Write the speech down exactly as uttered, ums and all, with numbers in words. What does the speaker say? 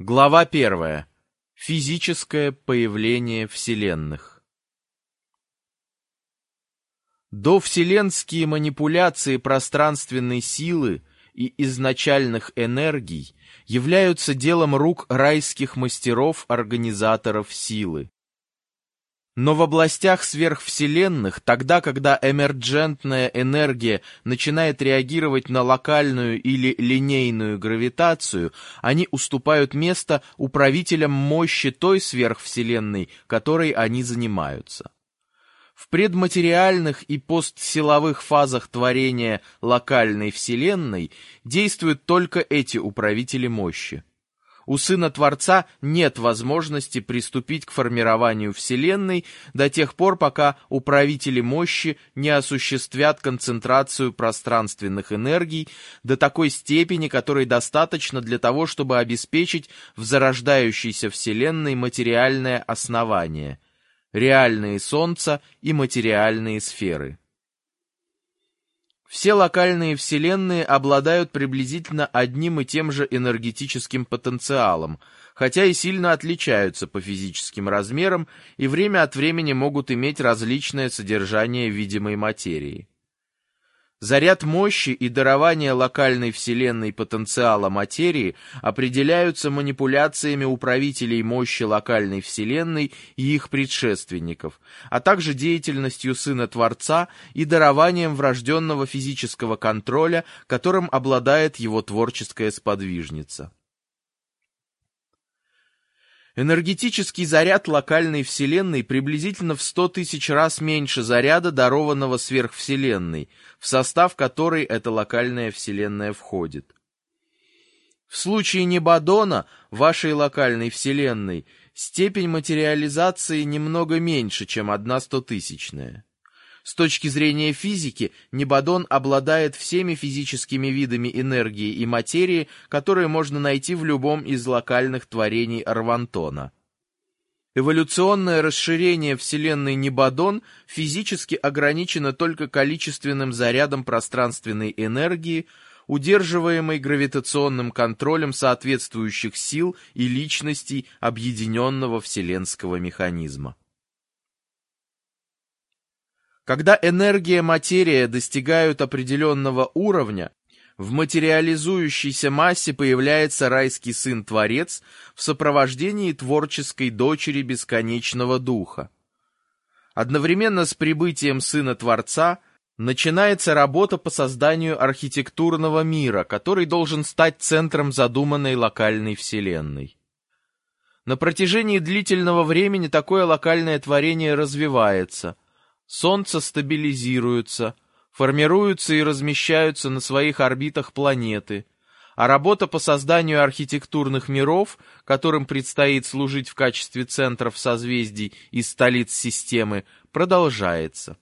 Глава первая. Физическое появление вселенных. Довселенские манипуляции пространственной силы и изначальных энергий являются делом рук райских мастеров-организаторов силы. Но в областях сверхвселенных, тогда, когда эмерджентная энергия начинает реагировать на локальную или линейную гравитацию, они уступают место управителям мощи той сверхвселенной, которой они занимаются. В предматериальных и постсиловых фазах творения локальной вселенной действуют только эти управители мощи. У Сына Творца нет возможности приступить к формированию Вселенной до тех пор, пока управители мощи не осуществят концентрацию пространственных энергий до такой степени, которой достаточно для того, чтобы обеспечить в зарождающейся Вселенной материальное основание, реальные Солнца и материальные сферы. Все локальные вселенные обладают приблизительно одним и тем же энергетическим потенциалом, хотя и сильно отличаются по физическим размерам и время от времени могут иметь различное содержание видимой материи. Заряд мощи и дарование локальной вселенной потенциала материи определяются манипуляциями управителей мощи локальной вселенной и их предшественников, а также деятельностью Сына Творца и дарованием врожденного физического контроля, которым обладает его творческая сподвижница. Энергетический заряд локальной вселенной приблизительно в сто тысяч раз меньше заряда, дарованного сверхвселенной, в состав которой эта локальная вселенная входит. В случае Небадона, вашей локальной вселенной, степень материализации немного меньше, чем одна стотысячная. С точки зрения физики, Небадон обладает всеми физическими видами энергии и материи, которые можно найти в любом из локальных творений Арвантона. Эволюционное расширение Вселенной Небадон физически ограничено только количественным зарядом пространственной энергии, удерживаемой гравитационным контролем соответствующих сил и личностей объединенного вселенского механизма. Когда энергия и материя достигают определенного уровня, в материализующейся массе появляется райский Сын-Творец в сопровождении творческой дочери Бесконечного Духа. Одновременно с прибытием Сына Творца начинается работа по созданию архитектурного мира, который должен стать центром задуманной локальной вселенной. На протяжении длительного времени такое локальное творение развивается. Солнце стабилизируется, формируются и размещаются на своих орбитах планеты, а работа по созданию архитектурных миров, которым предстоит служить в качестве центров созвездий и столиц системы, продолжается.